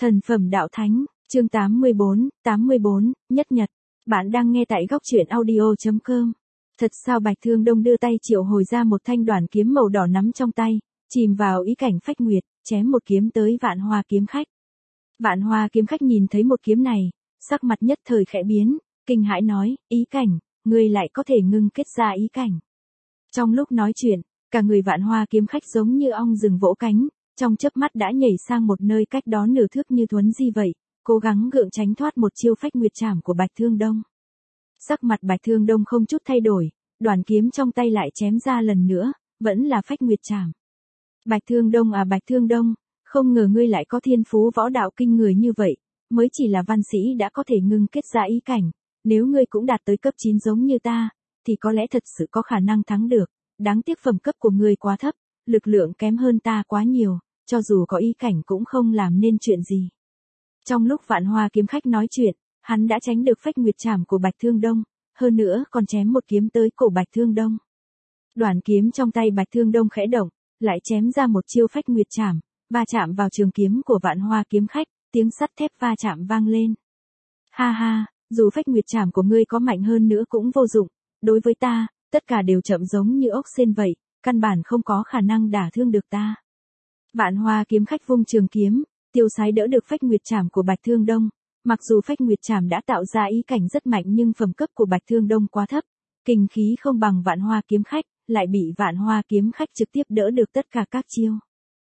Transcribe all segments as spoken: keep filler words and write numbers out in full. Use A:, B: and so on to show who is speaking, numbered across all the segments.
A: Thần phẩm đạo thánh, chương tám mươi bốn, tám mươi bốn, nhất nhật. Bạn đang nghe tại góc truyện audio chấm com. Thật sao Bạch Thương Đông đưa tay triệu hồi ra một thanh đoản kiếm màu đỏ nắm trong tay, chìm vào ý cảnh phách nguyệt, chém một kiếm tới Vạn Hoa kiếm khách. Vạn Hoa kiếm khách nhìn thấy một kiếm này, sắc mặt nhất thời khẽ biến, kinh hãi nói, ý cảnh, ngươi lại có thể ngưng kết ra ý cảnh. Trong lúc nói chuyện, cả người Vạn Hoa kiếm khách giống như ong rừng vỗ cánh, trong chớp mắt đã nhảy sang một nơi cách đó nửa thước như thuấn di vậy, cố gắng gượng tránh thoát một chiêu phách nguyệt trảm của Bạch Thương Đông. Sắc mặt Bạch Thương Đông không chút thay đổi, đoản kiếm trong tay lại chém ra lần nữa, vẫn là phách nguyệt trảm. Bạch Thương Đông à Bạch Thương Đông, không ngờ ngươi lại có thiên phú võ đạo kinh người như vậy, mới chỉ là văn sĩ đã có thể ngưng kết ra ý cảnh, nếu ngươi cũng đạt tới cấp chín giống như ta, thì có lẽ thật sự có khả năng thắng được, đáng tiếc phẩm cấp của ngươi quá thấp, lực lượng kém hơn ta quá nhiều, cho dù có ý cảnh cũng không làm nên chuyện gì. Trong lúc Vạn Hoa kiếm khách nói chuyện, hắn đã tránh được phách nguyệt trảm của Bạch Thương Đông, hơn nữa còn chém một kiếm tới cổ Bạch Thương Đông. Đoản kiếm trong tay Bạch Thương Đông khẽ động, lại chém ra một chiêu phách nguyệt trảm, va chạm vào trường kiếm của Vạn Hoa kiếm khách, tiếng sắt thép va chạm vang lên. Ha ha, dù phách nguyệt trảm của ngươi có mạnh hơn nữa cũng vô dụng, đối với ta, tất cả đều chậm giống như ốc sên vậy, căn bản không có khả năng đả thương được ta. Vạn Hoa kiếm khách vung trường kiếm, tiêu sái đỡ được phách nguyệt trảm của Bạch Thương Đông. Mặc dù phách nguyệt trảm đã tạo ra ý cảnh rất mạnh nhưng phẩm cấp của Bạch Thương Đông quá thấp, kinh khí không bằng Vạn Hoa kiếm khách, lại bị Vạn Hoa kiếm khách trực tiếp đỡ được tất cả các chiêu.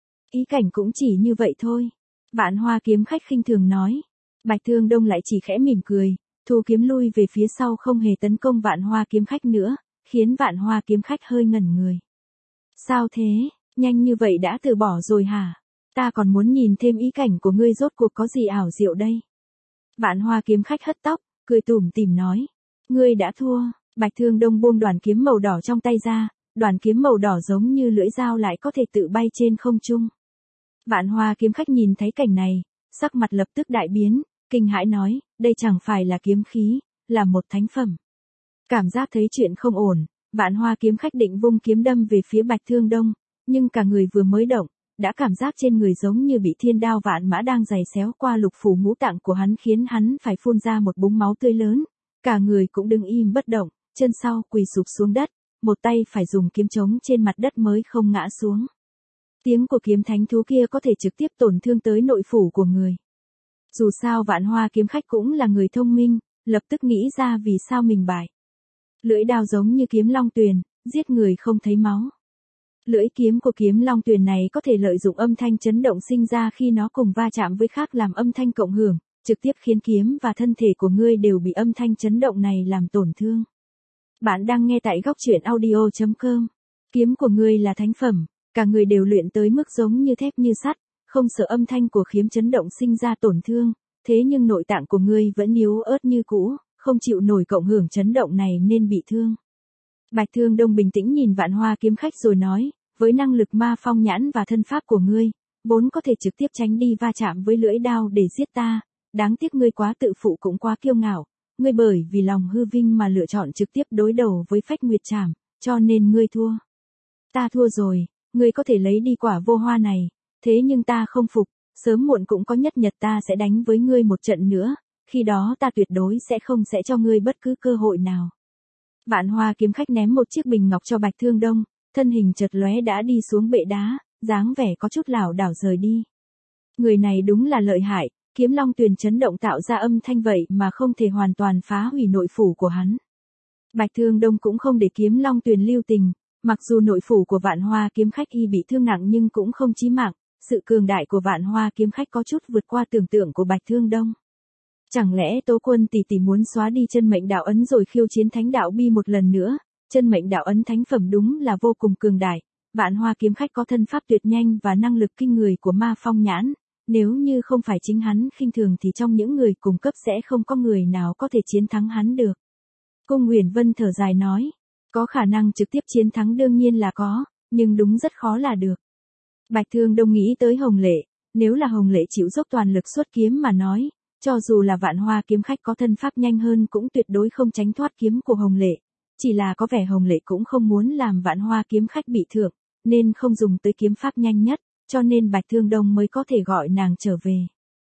A: Ý cảnh cũng chỉ như vậy thôi. Vạn Hoa kiếm khách khinh thường nói. Bạch Thương Đông lại chỉ khẽ mỉm cười, thu kiếm lui về phía sau không hề tấn công Vạn Hoa kiếm khách nữa, khiến Vạn Hoa kiếm khách hơi ngẩn người. Sao thế, nhanh như vậy đã từ bỏ rồi hả? Ta còn muốn nhìn thêm ý cảnh của ngươi rốt cuộc có gì ảo diệu đây. Vạn Hoa kiếm khách hất tóc, cười tủm tỉm nói. Ngươi đã thua. Bạch Thương Đông buông đoản kiếm màu đỏ trong tay ra, đoản kiếm màu đỏ giống như lưỡi dao lại có thể tự bay trên không trung. Vạn Hoa kiếm khách nhìn thấy cảnh này, sắc mặt lập tức đại biến, kinh hãi nói, đây chẳng phải là kiếm khí, là một thánh phẩm. Cảm giác thấy chuyện không ổn, Vạn Hoa kiếm khách định vung kiếm đâm về phía Bạch Thương Đông, nhưng cả người vừa mới động, đã cảm giác trên người giống như bị thiên đao vạn mã đang giày xéo qua lục phủ ngũ tạng của hắn khiến hắn phải phun ra một búng máu tươi lớn, cả người cũng đứng im bất động, chân sau quỳ sụp xuống đất, một tay phải dùng kiếm chống trên mặt đất mới không ngã xuống. Tiếng của kiếm thánh thú kia có thể trực tiếp tổn thương tới nội phủ của người. Dù sao Vạn Hoa kiếm khách cũng là người thông minh, lập tức nghĩ ra vì sao mình bại. Lưỡi đao giống như kiếm long tuyền, giết người không thấy máu. Lưỡi kiếm của kiếm long tuyền này có thể lợi dụng âm thanh chấn động sinh ra khi nó cùng va chạm với khác làm âm thanh cộng hưởng, trực tiếp khiến kiếm và thân thể của ngươi đều bị âm thanh chấn động này làm tổn thương. Bạn đang nghe tại góc truyện audio chấm com. Kiếm của ngươi là thánh phẩm, cả người đều luyện tới mức giống như thép như sắt, không sợ âm thanh của kiếm chấn động sinh ra tổn thương, thế nhưng nội tạng của ngươi vẫn yếu ớt như cũ, không chịu nổi cộng hưởng chấn động này nên bị thương. Bạch Thương Đông bình tĩnh nhìn Vạn Hoa kiếm khách rồi nói, với năng lực ma phong nhãn và thân pháp của ngươi, vốn có thể trực tiếp tránh đi va chạm với lưỡi đao để giết ta, đáng tiếc ngươi quá tự phụ cũng quá kiêu ngạo, ngươi bởi vì lòng hư vinh mà lựa chọn trực tiếp đối đầu với phách nguyệt trảm, cho nên ngươi thua. Ta thua rồi, ngươi có thể lấy đi quả vô hoa này, thế nhưng ta không phục, sớm muộn cũng có nhất nhật ta sẽ đánh với ngươi một trận nữa, khi đó ta tuyệt đối sẽ không sẽ cho ngươi bất cứ cơ hội nào. Vạn Hoa kiếm khách ném một chiếc bình ngọc cho Bạch Thương Đông, thân hình chợt lóe đã đi xuống bệ đá, dáng vẻ có chút lảo đảo rời đi. Người này đúng là lợi hại, kiếm long tuyền chấn động tạo ra âm thanh vậy mà không thể hoàn toàn phá hủy nội phủ của hắn. Bạch Thương Đông cũng không để kiếm long tuyền lưu tình, mặc dù nội phủ của Vạn Hoa kiếm khách y bị thương nặng nhưng cũng không chí mạng, sự cường đại của Vạn Hoa kiếm khách có chút vượt qua tưởng tượng của Bạch Thương Đông. Chẳng lẽ Tố Quân tỷ tỷ muốn xóa đi chân mệnh đạo ấn rồi khiêu chiến thánh đạo bi một lần nữa? Chân mệnh đạo ấn thánh phẩm đúng là vô cùng cường đại, Vạn Hoa kiếm khách có thân pháp tuyệt nhanh và năng lực kinh người của ma phong nhãn, nếu như không phải chính hắn khinh thường thì trong những người cùng cấp sẽ không có người nào có thể chiến thắng hắn được. Cung Huyền Vân thở dài nói, có khả năng trực tiếp chiến thắng đương nhiên là có, nhưng đúng rất khó là được. Bạch Thương Đông nghĩ tới Hồng Lệ, nếu là Hồng Lệ chịu dốc toàn lực xuất kiếm mà nói, cho dù là Vạn Hoa kiếm khách có thân pháp nhanh hơn cũng tuyệt đối không tránh thoát kiếm của Hồng Lệ. Chỉ là có vẻ Hồng Lệ cũng không muốn làm Vạn Hoa kiếm khách bị thương, nên không dùng tới kiếm pháp nhanh nhất, cho nên Bạch Thương Đông mới có thể gọi nàng trở về.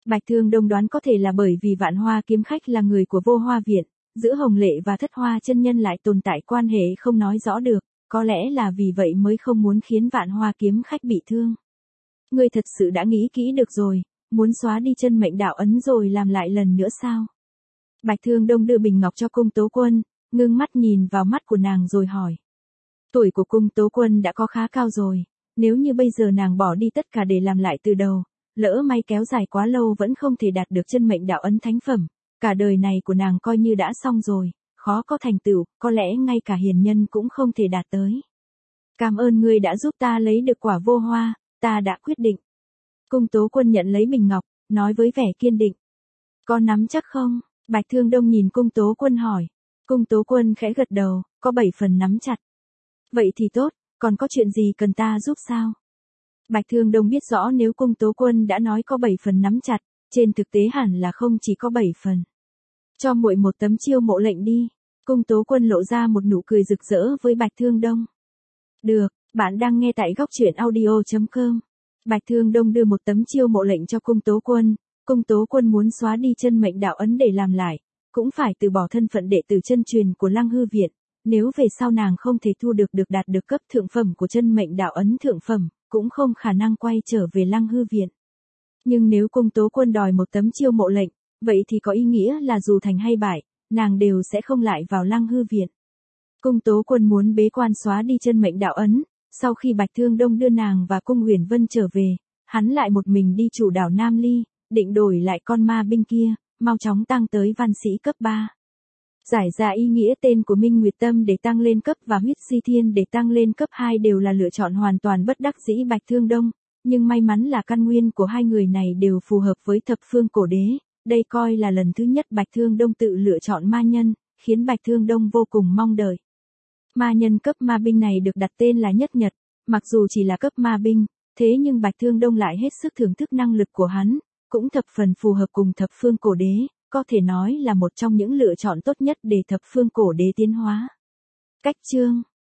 A: Bạch Thương Đông đoán có thể là bởi vì Vạn Hoa kiếm khách là người của Vô Hoa viện, giữa Hồng Lệ và Thất Hoa chân nhân lại tồn tại quan hệ không nói rõ được, có lẽ là vì vậy mới không muốn khiến Vạn Hoa kiếm khách bị thương. Ngươi thật sự đã nghĩ kỹ được rồi, muốn xóa đi chân mệnh đạo ấn rồi làm lại lần nữa sao? Bạch Thương Đông đưa bình ngọc cho Cung Tố Quân, ngưng mắt nhìn vào mắt của nàng rồi hỏi. Tuổi của Cung Tố Quân đã có khá cao rồi, nếu như bây giờ nàng bỏ đi tất cả để làm lại từ đầu, lỡ may kéo dài quá lâu vẫn không thể đạt được chân mệnh đạo ấn thánh phẩm, cả đời này của nàng coi như đã xong rồi, khó có thành tựu, có lẽ ngay cả hiền nhân cũng không thể đạt tới. Cảm ơn ngươi đã giúp ta lấy được quả vô hoa, ta đã quyết định. Cung Tố Quân nhận lấy bình ngọc, nói với vẻ kiên định. Có nắm chắc không? Bạch Thương Đông nhìn Cung Tố Quân hỏi. Cung Tố Quân khẽ gật đầu, có bảy phần nắm chặt. Vậy thì tốt, còn có chuyện gì cần ta giúp sao? Bạch Thương Đông biết rõ nếu Cung Tố Quân đã nói có bảy phần nắm chặt, trên thực tế hẳn là không chỉ có bảy phần. Cho muội một tấm chiêu mộ lệnh đi. Cung Tố Quân lộ ra một nụ cười rực rỡ với Bạch Thương Đông. Được, bạn đang nghe tại góc truyện audio chấm com. Bạch Thương Đông đưa một tấm chiêu mộ lệnh cho Cung Tố Quân. Cung Tố Quân muốn xóa đi chân mệnh đạo ấn để làm lại, cũng phải từ bỏ thân phận đệ tử chân truyền của Lăng Hư viện. Nếu về sau nàng không thể thu được được đạt được cấp thượng phẩm của chân mệnh đạo ấn thượng phẩm, cũng không khả năng quay trở về Lăng Hư viện. Nhưng nếu Cung Tố Quân đòi một tấm chiêu mộ lệnh, vậy thì có ý nghĩa là dù thành hay bại, nàng đều sẽ không lại vào Lăng Hư viện. Cung Tố Quân muốn bế quan xóa đi chân mệnh đạo ấn, sau khi Bạch Thương Đông đưa nàng và Cung Huyền Vân trở về, hắn lại một mình đi chủ đảo Nam Ly, định đổi lại con ma binh kia, mau chóng tăng tới văn sĩ cấp ba. Giải ra ý nghĩa tên của Minh Nguyệt Tâm để tăng lên cấp và Huyết Di Thiên để tăng lên cấp hai đều là lựa chọn hoàn toàn bất đắc dĩ Bạch Thương Đông, nhưng may mắn là căn nguyên của hai người này đều phù hợp với thập phương cổ đế, đây coi là lần thứ nhất Bạch Thương Đông tự lựa chọn ma nhân, khiến Bạch Thương Đông vô cùng mong đợi. Ma nhân cấp ma binh này được đặt tên là Nhất Nhật, mặc dù chỉ là cấp ma binh, thế nhưng Bạch Thương Đông lại hết sức thưởng thức năng lực của hắn, cũng thập phần phù hợp cùng thập phương cổ đế, có thể nói là một trong những lựa chọn tốt nhất để thập phương cổ đế tiến hóa. Cách chương